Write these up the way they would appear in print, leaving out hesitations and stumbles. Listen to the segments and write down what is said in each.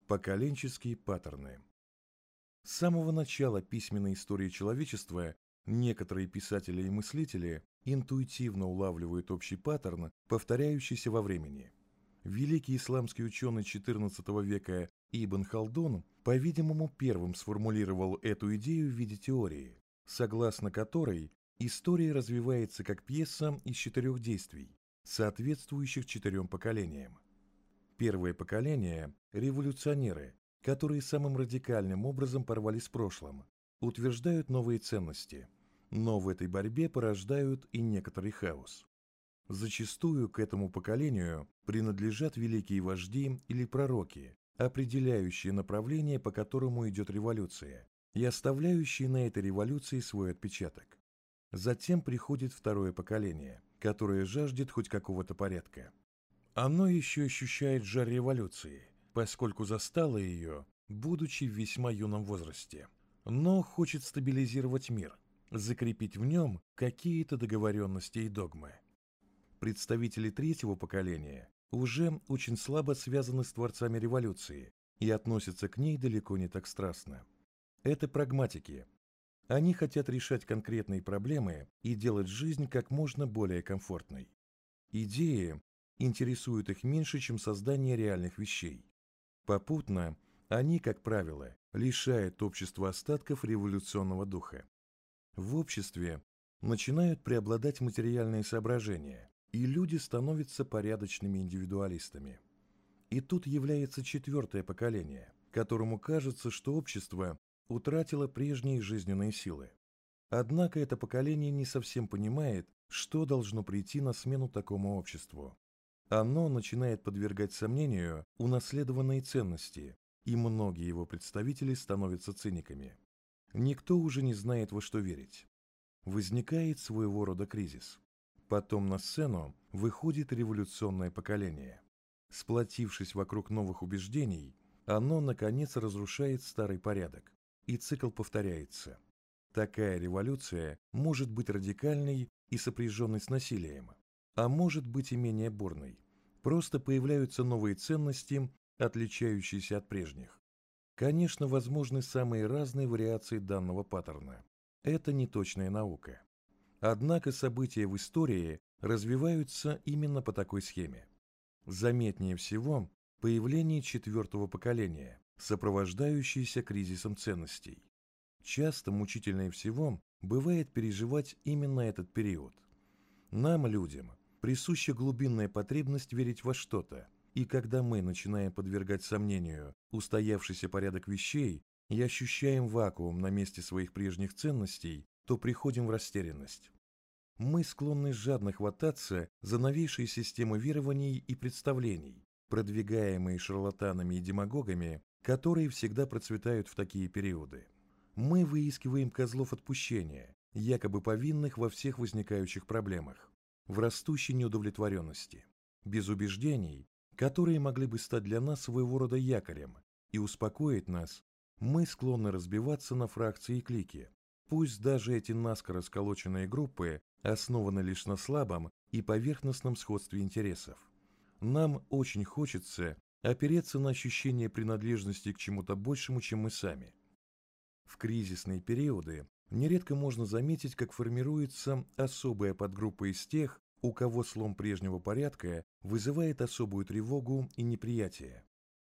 Поколенческие паттерны. С самого начала письменной истории человечества некоторые писатели и мыслители интуитивно улавливают общий паттерн, повторяющийся во времени. Великий исламский ученый XIV века Ибн Халдун, по-видимому, первым сформулировал эту идею в виде теории, согласно которой история развивается как пьеса из 4 действий, соответствующих 4 поколениям. Первое поколение – революционеры, которые самым радикальным образом порвали с прошлым, утверждают новые ценности, но в этой борьбе порождают и некоторый хаос. Зачастую к этому поколению принадлежат великие вожди или пророки, определяющие направление, по которому идет революция, и оставляющие на этой революции свой отпечаток. Затем приходит второе поколение, которое жаждет хоть какого-то порядка. Оно еще ощущает жар революции, поскольку застало ее, будучи в весьма юном возрасте, но хочет стабилизировать мир, закрепить в нем какие-то договоренности и догмы. Представители третьего поколения уже очень слабо связаны с творцами революции и относятся к ней далеко не так страстно. Это прагматики. Они хотят решать конкретные проблемы и делать жизнь как можно более комфортной. Идеи интересуют их меньше, чем создание реальных вещей. Попутно они, как правило, лишают общества остатков революционного духа. В обществе начинают преобладать материальные соображения, и люди становятся порядочными индивидуалистами. И тут является четвертое поколение, которому кажется, что общество утратило прежние жизненные силы. Однако это поколение не совсем понимает, что должно прийти на смену такому обществу. Оно начинает подвергать сомнению унаследованные ценности, и многие его представители становятся циниками. Никто уже не знает, во что верить. Возникает своего рода кризис. Потом на сцену выходит революционное поколение. Сплотившись вокруг новых убеждений, оно, наконец, разрушает старый порядок, и цикл повторяется. Такая революция может быть радикальной и сопряженной с насилием, а может быть и менее бурной. Просто появляются новые ценности, отличающиеся от прежних. Конечно, возможны самые разные вариации данного паттерна. Это не точная наука. Однако события в истории развиваются именно по такой схеме. Заметнее всего появление четвертого поколения, сопровождающееся кризисом ценностей. Часто мучительнее всего бывает переживать именно этот период. Нам, людям, присуща глубинная потребность верить во что-то, и когда мы начинаем подвергать сомнению устоявшийся порядок вещей и ощущаем вакуум на месте своих прежних ценностей, то приходим в растерянность. Мы склонны жадно хвататься за новейшие системы верований и представлений, продвигаемые шарлатанами и демагогами, которые всегда процветают в такие периоды. Мы выискиваем козлов отпущения, якобы повинных во всех возникающих проблемах, в растущей неудовлетворенности, без убеждений, которые могли бы стать для нас своего рода якорем и успокоить нас, мы склонны разбиваться на фракции и клики. Пусть даже эти наскоро сколоченные группы основаны лишь на слабом и поверхностном сходстве интересов. Нам очень хочется опереться на ощущение принадлежности к чему-то большему, чем мы сами. В кризисные периоды нередко можно заметить, как формируется особая подгруппа из тех, у кого слом прежнего порядка вызывает особую тревогу и неприятие.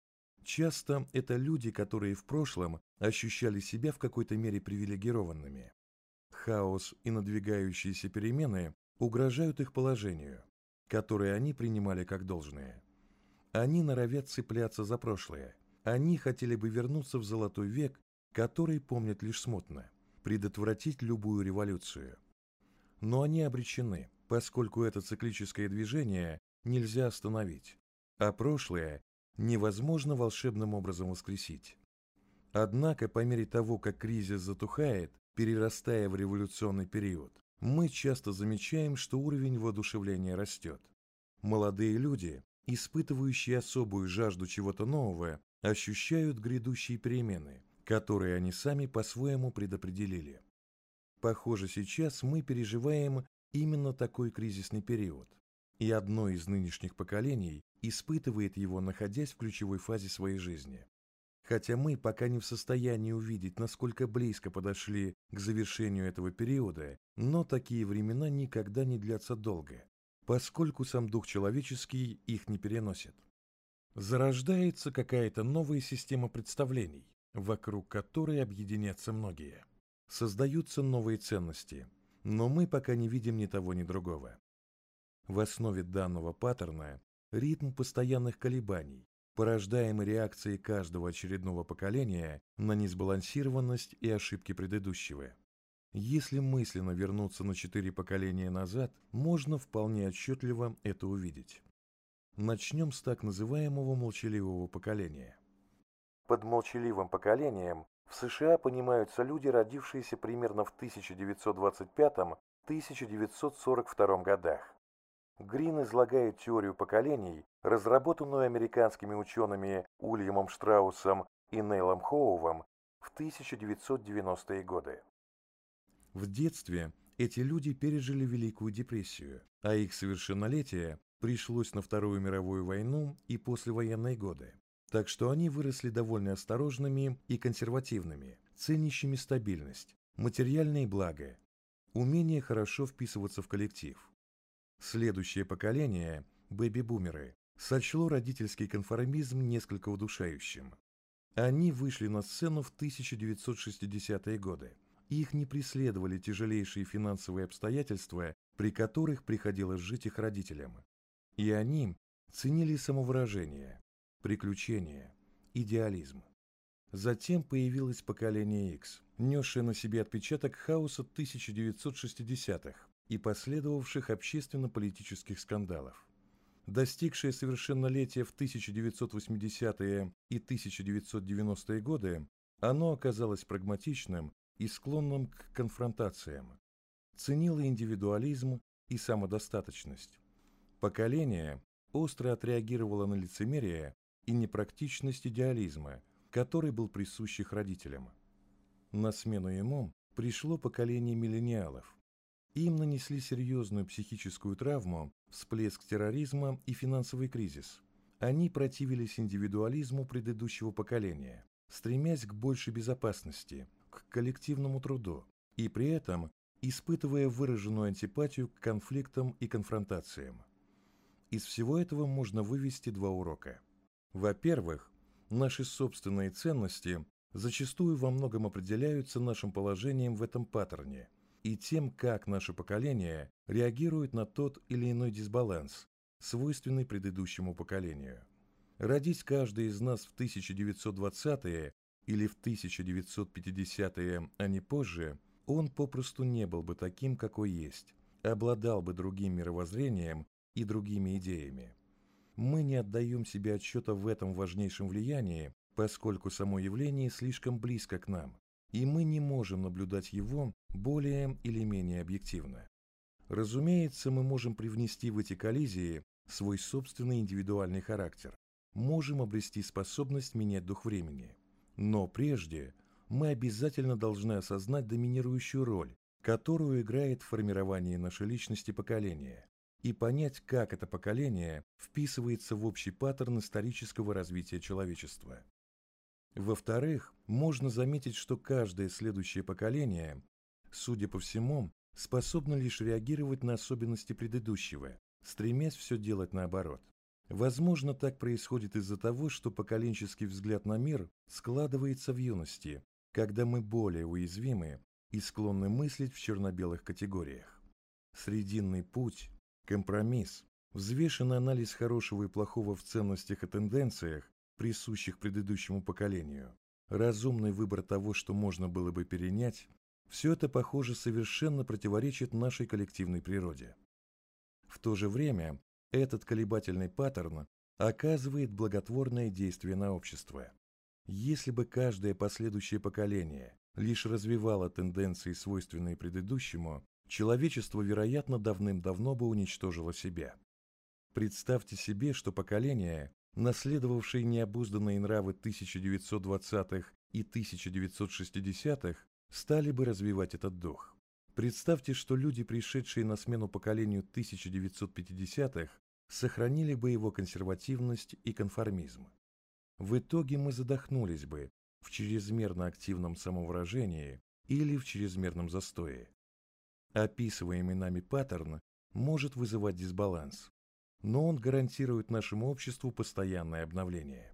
Часто это люди, которые в прошлом ощущали себя в какой-то мере привилегированными. Хаос и надвигающиеся перемены угрожают их положению, которое они принимали как должное. Они норовят цепляться за прошлое. Они хотели бы вернуться в золотой век, который помнят лишь смутно, предотвратить любую революцию. Но они обречены, поскольку это циклическое движение нельзя остановить, а прошлое невозможно волшебным образом воскресить. Однако, по мере того, как кризис затухает, перерастая в революционный период, мы часто замечаем, что уровень воодушевления растет. Молодые люди, испытывающие особую жажду чего-то нового, ощущают грядущие перемены, которые они сами по-своему предопределили. Похоже, сейчас мы переживаем именно такой кризисный период, и одно из нынешних поколений испытывает его, находясь в ключевой фазе своей жизни. Хотя мы пока не в состоянии увидеть, насколько близко подошли к завершению этого периода, но такие времена никогда не длятся долго, поскольку сам дух человеческий их не переносит. Зарождается какая-то новая система представлений, вокруг которой объединятся многие. Создаются новые ценности, но мы пока не видим ни того, ни другого. В основе данного паттерна ритм постоянных колебаний, порождаемый реакцией каждого очередного поколения на несбалансированность и ошибки предыдущего. Если мысленно вернуться на 4 поколения назад, можно вполне отчетливо это увидеть. Начнем с так называемого молчаливого поколения. Под молчаливым поколением в США понимаются люди, родившиеся примерно в 1925-1942 годах. Грин излагает теорию поколений, разработанную американскими учеными Уильямом Штраусом и Нейлом Хоувом в 1990-е годы. В детстве эти люди пережили Великую депрессию, а их совершеннолетие пришлось на Вторую мировую войну и послевоенные годы. Так что они выросли довольно осторожными и консервативными, ценящими стабильность, материальные блага, умение хорошо вписываться в коллектив. Следующее поколение, бэби-бумеры, сочло родительский конформизм несколько удушающим. Они вышли на сцену в 1960-е годы. Их не преследовали тяжелейшие финансовые обстоятельства, при которых приходилось жить их родителям. И они ценили самовыражение, приключения, идеализм. Затем появилось поколение X, несшее на себе отпечаток хаоса 1960-х и последовавших общественно-политических скандалов. Достигшее совершеннолетия в 1980-е и 1990-е годы, оно оказалось прагматичным и склонным к конфронтациям, ценило индивидуализм и самодостаточность. Поколение остро отреагировало на лицемерие и непрактичность идеализма, который был присущ их родителям. На смену ему пришло поколение миллениалов. Им нанесли серьезную психическую травму, всплеск терроризма и финансовый кризис. Они противились индивидуализму предыдущего поколения, стремясь к большей безопасности, к коллективному труду, и при этом испытывая выраженную антипатию к конфликтам и конфронтациям. Из всего этого можно вывести два урока. Во-первых, наши собственные ценности зачастую во многом определяются нашим положением в этом паттерне и тем, как наше поколение реагирует на тот или иной дисбаланс, свойственный предыдущему поколению. Родись каждый из нас в 1920-е или в 1950-е, а не позже, он попросту не был бы таким, какой есть, обладал бы другим мировоззрением и другими идеями. Мы не отдаем себе отчета в этом важнейшем влиянии, поскольку само явление слишком близко к нам, и мы не можем наблюдать его более или менее объективно. Разумеется, мы можем привнести в эти коллизии свой собственный индивидуальный характер, можем обрести способность менять дух времени. Но прежде мы обязательно должны осознать доминирующую роль, которую играет в формировании нашей личности поколение, и понять, как это поколение вписывается в общий паттерн исторического развития человечества. Во-вторых, можно заметить, что каждое следующее поколение, судя по всему, способно лишь реагировать на особенности предыдущего, стремясь все делать наоборот. Возможно, так происходит из-за того, что поколенческий взгляд на мир складывается в юности, когда мы более уязвимы и склонны мыслить в черно-белых категориях. Срединный путь, компромисс, взвешенный анализ хорошего и плохого в ценностях и тенденциях, присущих предыдущему поколению, разумный выбор того, что можно было бы перенять, все это, похоже, совершенно противоречит нашей коллективной природе. В то же время этот колебательный паттерн оказывает благотворное действие на общество. Если бы каждое последующее поколение лишь развивало тенденции, свойственные предыдущему, человечество, вероятно, давным-давно бы уничтожило себя. Представьте себе, что поколение, наследовавшие необузданные нравы 1920-х и 1960-х, стали бы развивать этот дух. Представьте, что люди, пришедшие на смену поколению 1950-х, сохранили бы его консервативность и конформизм. в итоге мы задохнулись бы в чрезмерно активном самовыражении или в чрезмерном застое. Описываемый нами паттерн может вызывать дисбаланс, но он гарантирует нашему обществу постоянное обновление.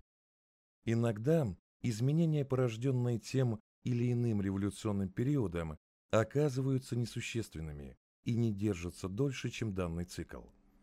Иногда изменения, порожденные тем или иным революционным периодом, оказываются несущественными и не держатся дольше, чем данный цикл.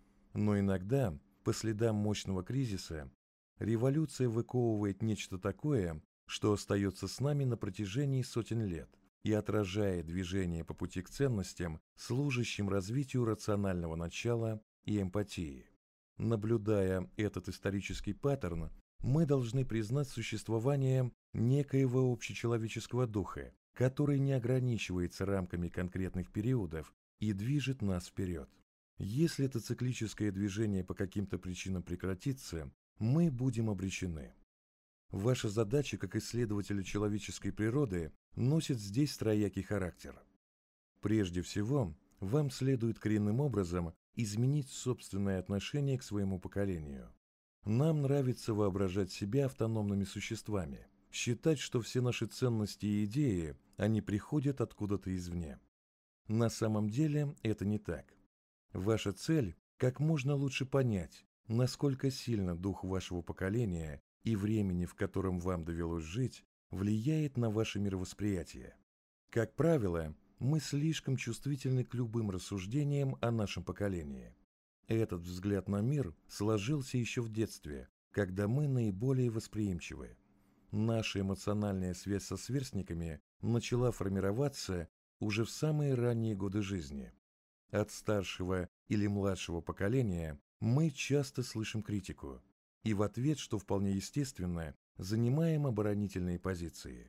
Но иногда, по следам мощного кризиса, революция выковывает нечто такое, что остается с нами на протяжении сотен лет и отражает движение по пути к ценностям, служащим развитию рационального начала и эмпатии. Наблюдая этот исторический паттерн, мы должны признать существование некоего общечеловеческого духа, который не ограничивается рамками конкретных периодов и движет нас вперед. Если это циклическое движение по каким-то причинам прекратится, мы будем обречены. Ваша задача как исследователя человеческой природы носит здесь троякий характер. Прежде всего, вам следует коренным образом изменить собственное отношение к своему поколению. Нам нравится воображать себя автономными существами, считать, что все наши ценности и идеи, они приходят откуда-то извне. На самом деле это не так. Ваша цель – как можно лучше понять, насколько сильно дух вашего поколения и времени, в котором вам довелось жить, влияет на ваше мировосприятие. Как правило, мы слишком чувствительны к любым рассуждениям о нашем поколении. Этот взгляд на мир сложился еще в детстве, когда мы наиболее восприимчивы. Наша эмоциональная связь со сверстниками начала формироваться уже в самые ранние годы жизни. От старшего или младшего поколения мы часто слышим критику, и в ответ, что вполне естественно, занимаем оборонительные позиции.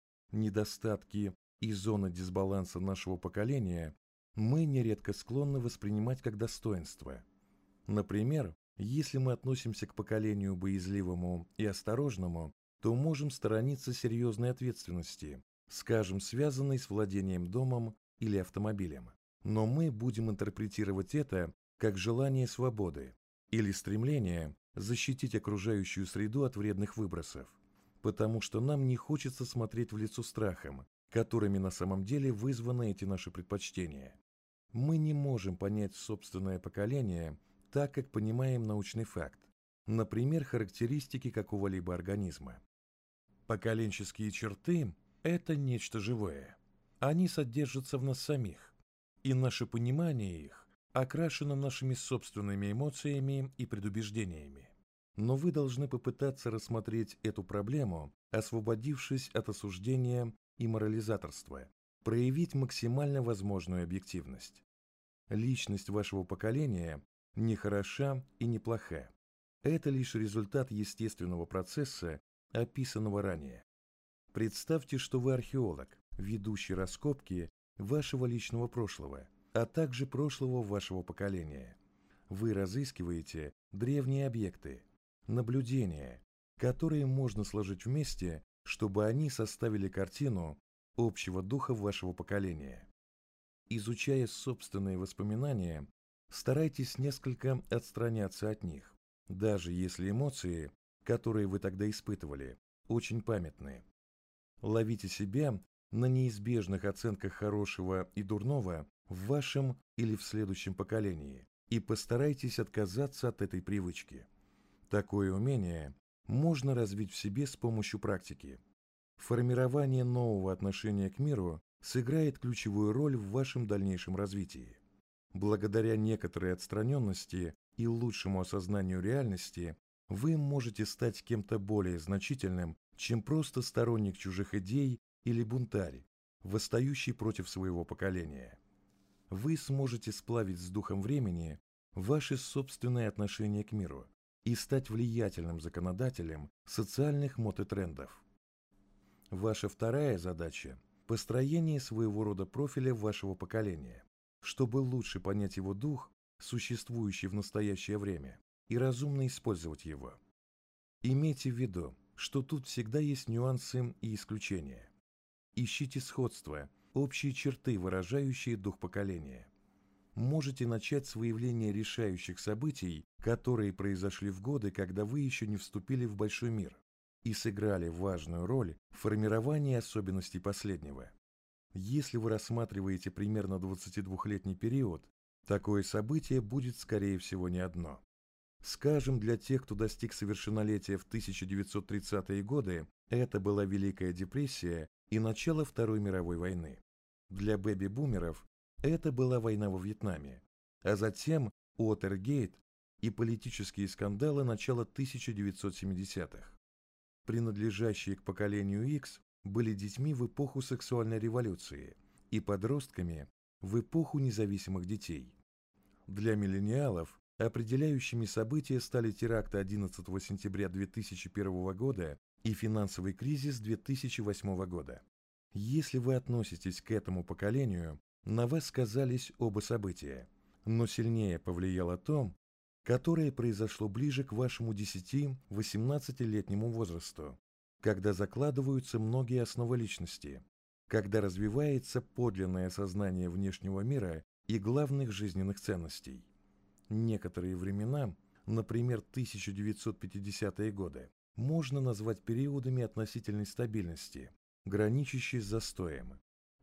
Недостатки и зоны дисбаланса нашего поколения мы нередко склонны воспринимать как достоинство. Например, если мы относимся к поколению боязливому и осторожному, то можем сторониться серьезной ответственности, скажем, связанной с владением домом или автомобилем. Но мы будем интерпретировать это как желание свободы или стремление защитить окружающую среду от вредных выбросов, потому что нам не хочется смотреть в лицо страхом, которыми на самом деле вызваны эти наши предпочтения. Мы не можем понять собственное поколение так, как понимаем научный факт, например, характеристики какого-либо организма. Поколенческие черты – это нечто живое. Они содержатся в нас самих, и наше понимание их окрашено нашими собственными эмоциями и предубеждениями. Но вы должны попытаться рассмотреть эту проблему, освободившись от осуждения и морализаторства, проявить максимально возможную объективность. Личность вашего поколения не хороша и не плоха. Это лишь результат естественного процесса, описанного ранее. Представьте, что вы археолог, ведущий раскопки вашего личного прошлого, а также прошлого вашего поколения. Вы разыскиваете древние объекты, наблюдения, которые можно сложить вместе, чтобы они составили картину общего духа вашего поколения. Изучая собственные воспоминания, старайтесь несколько отстраняться от них, даже если эмоции, которые вы тогда испытывали, очень памятны. Ловите себя на неизбежных оценках хорошего и дурного в вашем или в следующем поколении и постарайтесь отказаться от этой привычки. Такое умение можно развить в себе с помощью практики. Формирование нового отношения к миру сыграет ключевую роль в вашем дальнейшем развитии. Благодаря некоторой отстраненности и лучшему осознанию реальности вы можете стать кем-то более значительным, чем просто сторонник чужих идей или бунтарь, восстающий против своего поколения. Вы сможете сплавить с духом времени ваши собственные отношения к миру и стать влиятельным законодателем социальных мод и трендов. Ваша вторая задача – построение своего рода профиля вашего поколения, чтобы лучше понять его дух, существующий в настоящее время, и разумно использовать его. Имейте в виду, что тут всегда есть нюансы и исключения. Ищите сходства, общие черты, выражающие дух поколения. Можете начать с выявления решающих событий, которые произошли в годы, когда вы еще не вступили в большой мир. и сыграли важную роль в формировании особенностей последнего. Если вы рассматриваете примерно 22-летний период, такое событие будет, скорее всего, не одно. Скажем, для тех, кто достиг совершеннолетия в 1930-е годы, это была Великая депрессия и начало Второй мировой войны. Для бэби-бумеров это была война во Вьетнаме, а затем Уотергейт и политические скандалы начала 1970-х. Принадлежащие к поколению X были детьми в эпоху сексуальной революции и подростками в эпоху независимых детей. Для миллениалов определяющими события стали теракты 11 сентября 2001 года и финансовый кризис 2008 года. Если вы относитесь к этому поколению, на вас сказались оба события, но сильнее повлияло то, которое произошло ближе к вашему 10-18-летнему возрасту, когда закладываются многие основы личности, когда развивается подлинное сознание внешнего мира и главных жизненных ценностей. Некоторые времена, например, 1950-е годы, можно назвать периодами относительной стабильности, граничащей с застоем.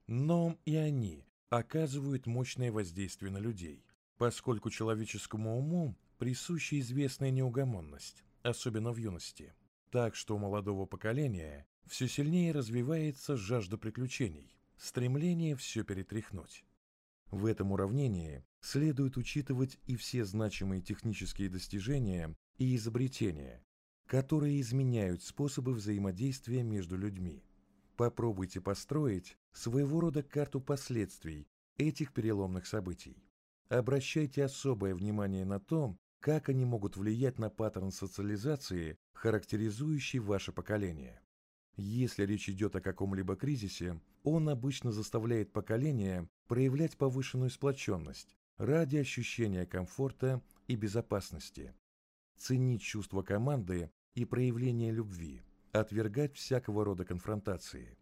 Но и они оказывают мощное воздействие на людей, поскольку человеческому уму присуща известная неугомонность, особенно в юности. Так что у молодого поколения все сильнее развивается жажда приключений, стремление все перетряхнуть. В этом уравнении следует учитывать и все значимые технические достижения и изобретения, которые изменяют способы взаимодействия между людьми. Попробуйте построить своего рода карту последствий этих переломных событий. Обращайте особое внимание на то, как они могут влиять на паттерн социализации, характеризующий ваше поколение. Если речь идет о каком-либо кризисе, он обычно заставляет поколение проявлять повышенную сплоченность ради ощущения комфорта и безопасности, ценить чувство команды и проявление любви, отвергать всякого рода конфронтации.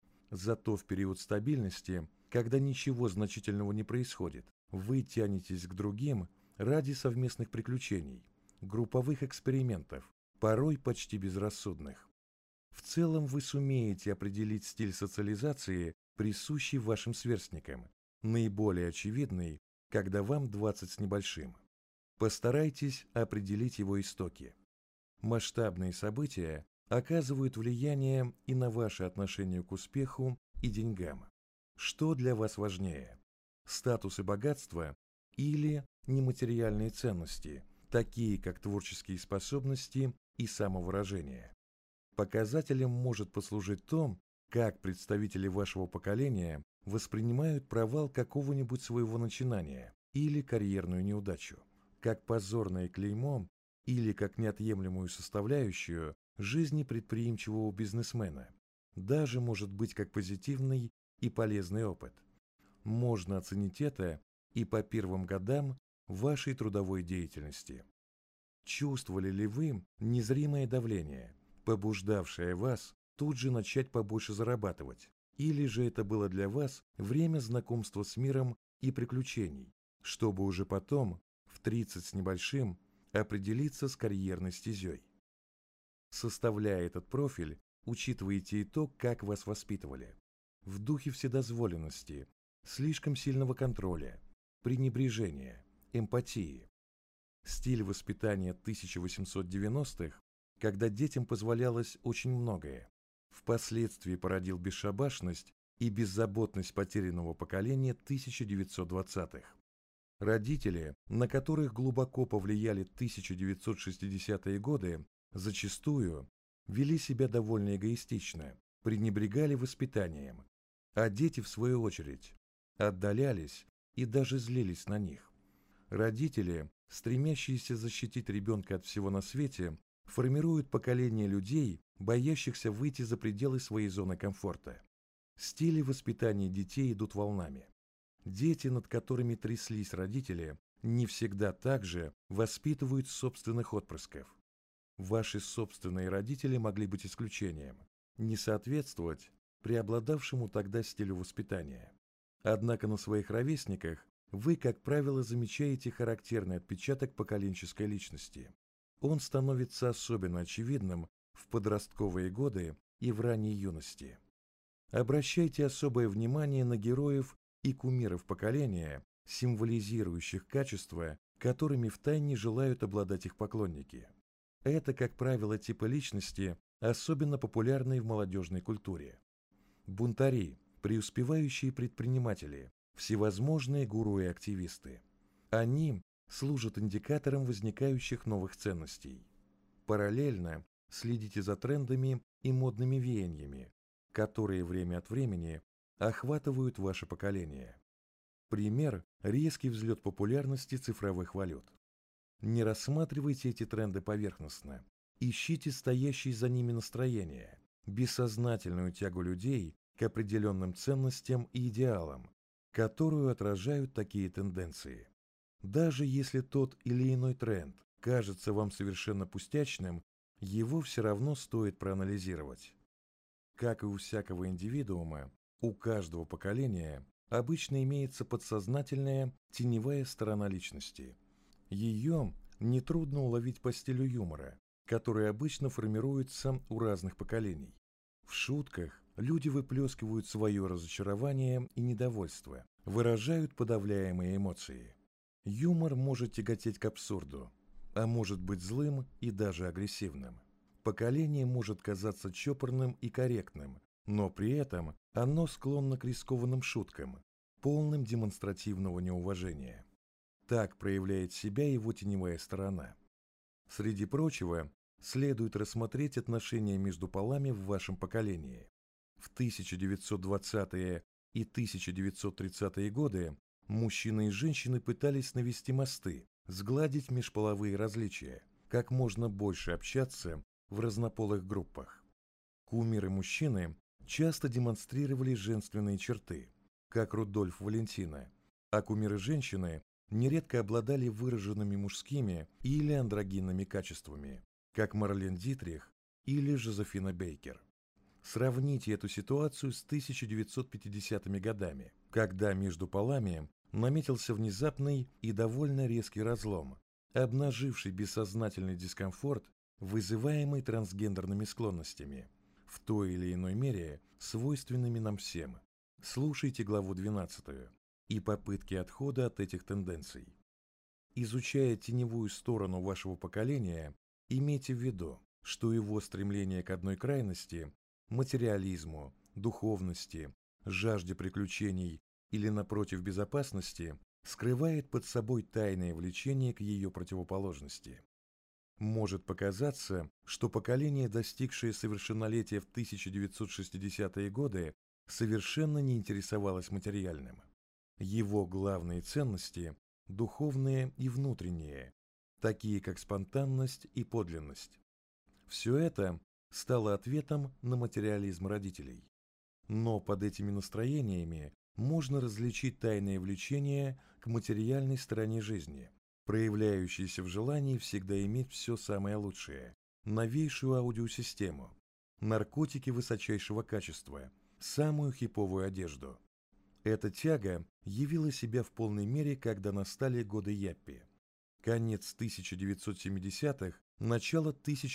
Зато в период стабильности, когда ничего значительного не происходит, вы тянетесь к другим ради совместных приключений, групповых экспериментов, порой почти безрассудных. В целом вы сумеете определить стиль социализации, присущий вашим сверстникам, наиболее очевидный, когда вам 20 с небольшим. Постарайтесь определить его истоки. Масштабные события оказывают влияние и на ваше отношение к успеху и деньгам. Что для вас важнее? Статус и богатство или нематериальные ценности, такие как творческие способности и самовыражение? Показателем может послужить то, как представители вашего поколения воспринимают провал какого-нибудь своего начинания или карьерную неудачу, как позорное клеймо или как неотъемлемую составляющую жизни предприимчивого бизнесмена, даже может быть как позитивный и полезный опыт. Можно оценить это и по первым годам вашей трудовой деятельности. Чувствовали ли вы незримое давление, побуждавшее вас тут же начать побольше зарабатывать, или же это было для вас время знакомства с миром и приключений, чтобы уже потом, в 30 с небольшим, определиться с карьерной стезей? Составляя этот профиль, учитывайте и то, как вас воспитывали. В духе вседозволенности, слишком сильного контроля, пренебрежения, эмпатии. Стиль воспитания 1890-х, когда детям позволялось очень многое, впоследствии породил бесшабашность и беззаботность потерянного поколения 1920-х. Родители, на которых глубоко повлияли 1960-е годы, зачастую вели себя довольно эгоистично, пренебрегали воспитанием, а дети, в свою очередь, отдалялись и даже злились на них. Родители, стремящиеся защитить ребенка от всего на свете, формируют поколение людей, боящихся выйти за пределы своей зоны комфорта. Стили воспитания детей идут волнами. Дети, над которыми тряслись родители, не всегда также воспитывают собственных отпрысков. Ваши собственные родители могли быть исключением, не соответствовать преобладавшему тогда стилю воспитания. Однако на своих ровесниках вы, как правило, замечаете характерный отпечаток поколенческой личности. Он становится особенно очевидным в в подростковые годы и в ранней юности. Обращайте особое внимание на героев и кумиров поколения, символизирующих качества, которыми втайне желают обладать их поклонники. Это, как правило, типы личности, особенно популярные в молодежной культуре. Бунтари, преуспевающие предприниматели, всевозможные гуру и активисты. Они служат индикатором возникающих новых ценностей. Параллельно следите за трендами и модными веяниями, которые время от времени охватывают ваше поколение. Пример – резкий взлет популярности цифровых валют. Не рассматривайте эти тренды поверхностно. Ищите стоящие за ними настроения, бессознательную тягу людей к определенным ценностям и идеалам, которую отражают такие тенденции. Даже если тот или иной тренд кажется вам совершенно пустячным, его все равно стоит проанализировать. Как и у всякого индивидуума, у каждого поколения обычно имеется подсознательная теневая сторона личности. Ее нетрудно уловить по стилю юмора, который обычно формируется у разных поколений. В шутках люди выплескивают свое разочарование и недовольство, выражают подавляемые эмоции. Юмор может тяготеть к абсурду, а может быть злым и даже агрессивным. Поколение может казаться чопорным и корректным, но при этом оно склонно к рискованным шуткам, полным демонстративного неуважения. Так проявляет себя его теневая сторона. Среди прочего, следует рассмотреть отношения между полами в вашем поколении. В 1920-е и 1930-е годы мужчины и женщины пытались навести мосты, сгладить межполовые различия, как можно больше общаться в разнополых группах. Кумиры-мужчины часто демонстрировали женственные черты, как Рудольф Валентина, а кумиры-женщины нередко обладали выраженными мужскими или андрогинными качествами, как Марлен Дитрих или Жозефина Бейкер. Сравните эту ситуацию с 1950-ми годами, когда между полами наметился внезапный и довольно резкий разлом, обнаживший бессознательный дискомфорт, вызываемый трансгендерными склонностями, в той или иной мере свойственными нам всем. Слушайте главу 12 и попытки отхода от этих тенденций. Изучая теневую сторону вашего поколения, имейте в виду, что его стремление к одной крайности – материализму, духовности, жажде приключений или, напротив, безопасности – скрывает под собой тайное влечение к ее противоположности. Может показаться, что поколение, достигшее совершеннолетия в 1960-е годы, совершенно не интересовалось материальным. Его главные ценности – духовные и внутренние, такие как спонтанность и подлинность. Все это стало ответом на материализм родителей. Но под этими настроениями можно различить тайное влечение к материальной стороне жизни, проявляющееся в желании всегда иметь все самое лучшее, новейшую аудиосистему, наркотики высочайшего качества, самую хиповую одежду. Эта тяга явила себя в полной мере, когда настали годы Яппи. Конец 1970-х, начало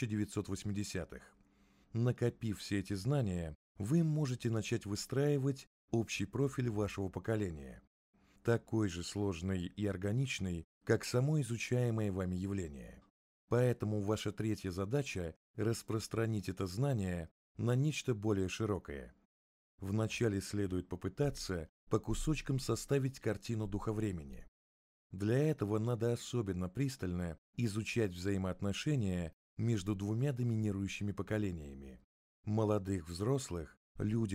1980-х. Накопив все эти знания, вы можете начать выстраивать общий профиль вашего поколения, такой же сложный и органичный, как само изучаемое вами явление. Поэтому ваша третья задача – распространить это знание на нечто более широкое. Вначале следует попытаться по кусочкам составить картину духа времени. Для этого надо особенно пристально изучать взаимоотношения между двумя доминирующими поколениями – молодых взрослых, люди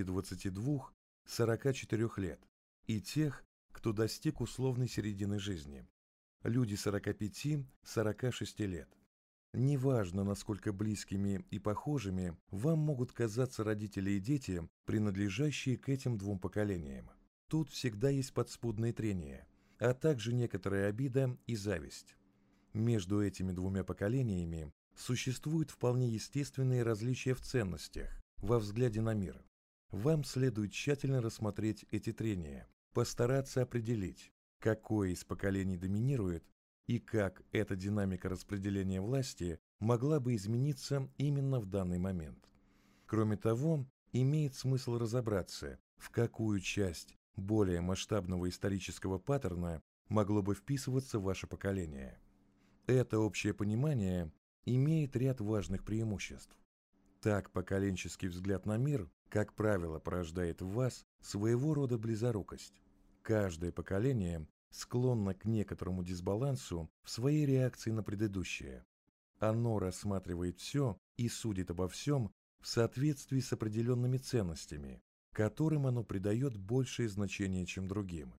22-44 лет, и тех, кто достиг условной середины жизни, люди 45-46 лет. Неважно, насколько близкими и похожими вам могут казаться родители и дети, принадлежащие к этим двум поколениям. Тут всегда есть подспудные трения, а также некоторая обида и зависть. Между этими двумя поколениями существуют вполне естественные различия в ценностях, во взгляде на мир. Вам следует тщательно рассмотреть эти трения, постараться определить, какое из поколений доминирует и как эта динамика распределения власти могла бы измениться именно в данный момент. Кроме того, имеет смысл разобраться, в какую часть более масштабного исторического паттерна могло бы вписываться ваше поколение. Это общее понимание имеет ряд важных преимуществ. Так, поколенческий взгляд на мир, как правило, порождает в вас своего рода близорукость. Каждое поколение склонно к некоторому дисбалансу в своей реакции на предыдущее. Оно рассматривает все и судит обо всем в соответствии с определенными ценностями, которым оно придает большее значение, чем другим.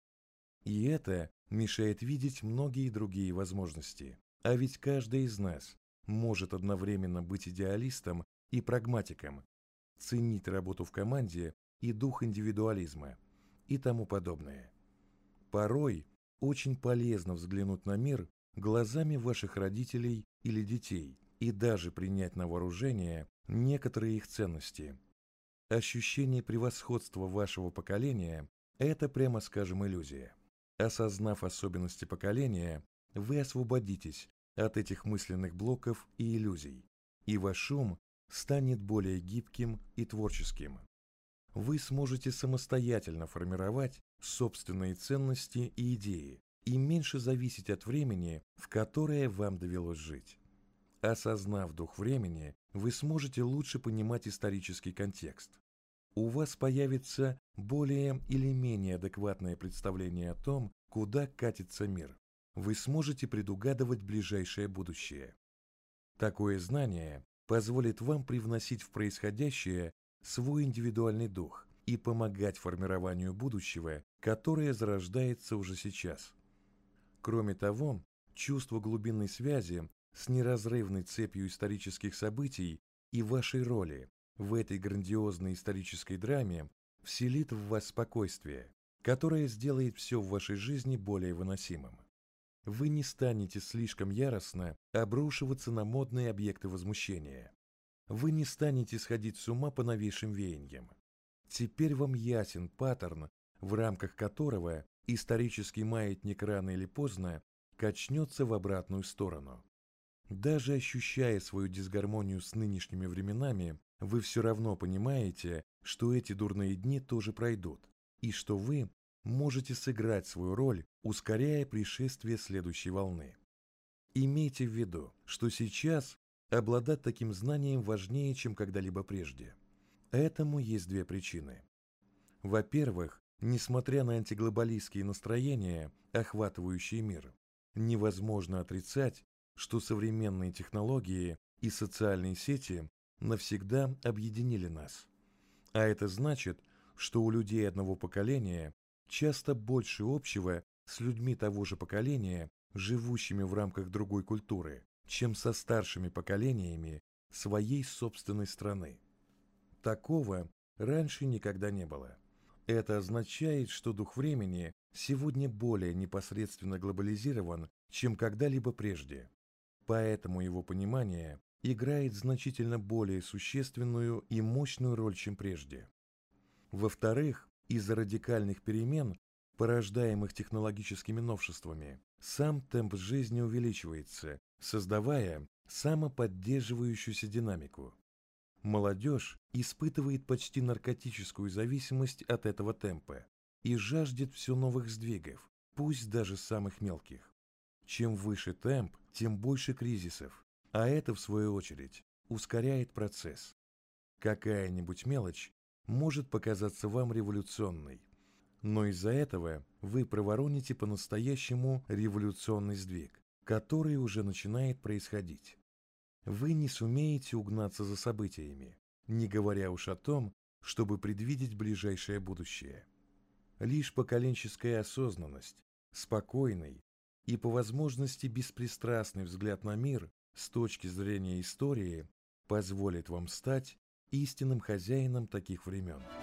И это мешает видеть многие другие возможности. А ведь каждый из нас может одновременно быть идеалистом и прагматиком, ценить работу в команде и дух индивидуализма и тому подобное. Порой очень полезно взглянуть на мир глазами ваших родителей или детей и даже принять на вооружение некоторые их ценности. Ощущение превосходства вашего поколения – это, прямо скажем, иллюзия. Осознав особенности поколения, вы освободитесь от этих мысленных блоков и иллюзий, и ваш ум станет более гибким и творческим. Вы сможете самостоятельно формировать собственные ценности и идеи и меньше зависеть от времени, в которое вам довелось жить. Осознав дух времени, вы сможете лучше понимать исторический контекст. У вас появится более или менее адекватное представление о том, куда катится мир. Вы сможете предугадывать ближайшее будущее. Такое знание позволит вам привносить в происходящее свой индивидуальный дух и помогать формированию будущего, которое зарождается уже сейчас. Кроме того, чувство глубинной связи с неразрывной цепью исторических событий и вашей роли в этой грандиозной исторической драме вселит в вас спокойствие, которое сделает все в вашей жизни более выносимым. Вы не станете слишком яростно обрушиваться на модные объекты возмущения. Вы не станете сходить с ума по новейшим веяниям. Теперь вам ясен паттерн, в рамках которого исторический маятник рано или поздно качнется в обратную сторону. Даже ощущая свою дисгармонию с нынешними временами, вы все равно понимаете, что эти дурные дни тоже пройдут, и что вы можете сыграть свою роль, ускоряя пришествие следующей волны. Имейте в виду, что сейчас обладать таким знанием важнее, чем когда-либо прежде. Этому есть две причины. Во-первых, несмотря на антиглобалистские настроения, охватывающие мир, невозможно отрицать, что современные технологии и социальные сети навсегда объединили нас. А это значит, что у людей одного поколения часто больше общего с людьми того же поколения, живущими в рамках другой культуры, чем со старшими поколениями своей собственной страны. Такого раньше никогда не было. Это означает, что дух времени сегодня более непосредственно глобализирован, чем когда-либо прежде. Поэтому его понимание играет значительно более существенную и мощную роль, чем прежде. Во-вторых, из-за радикальных перемен, порождаемых технологическими новшествами, сам темп жизни увеличивается, создавая самоподдерживающуюся динамику. Молодежь испытывает почти наркотическую зависимость от этого темпа и жаждет все новых сдвигов, пусть даже самых мелких. Чем выше темп, тем больше кризисов, а это, в свою очередь, ускоряет процесс. Какая-нибудь мелочь может показаться вам революционной, но из-за этого вы провороните по-настоящему революционный сдвиг, который уже начинает происходить. Вы не сумеете угнаться за событиями, не говоря уж о том, чтобы предвидеть ближайшее будущее. Лишь поколенческая осознанность, спокойный и по возможности беспристрастный взгляд на мир с точки зрения истории позволит вам стать истинным хозяином таких времен.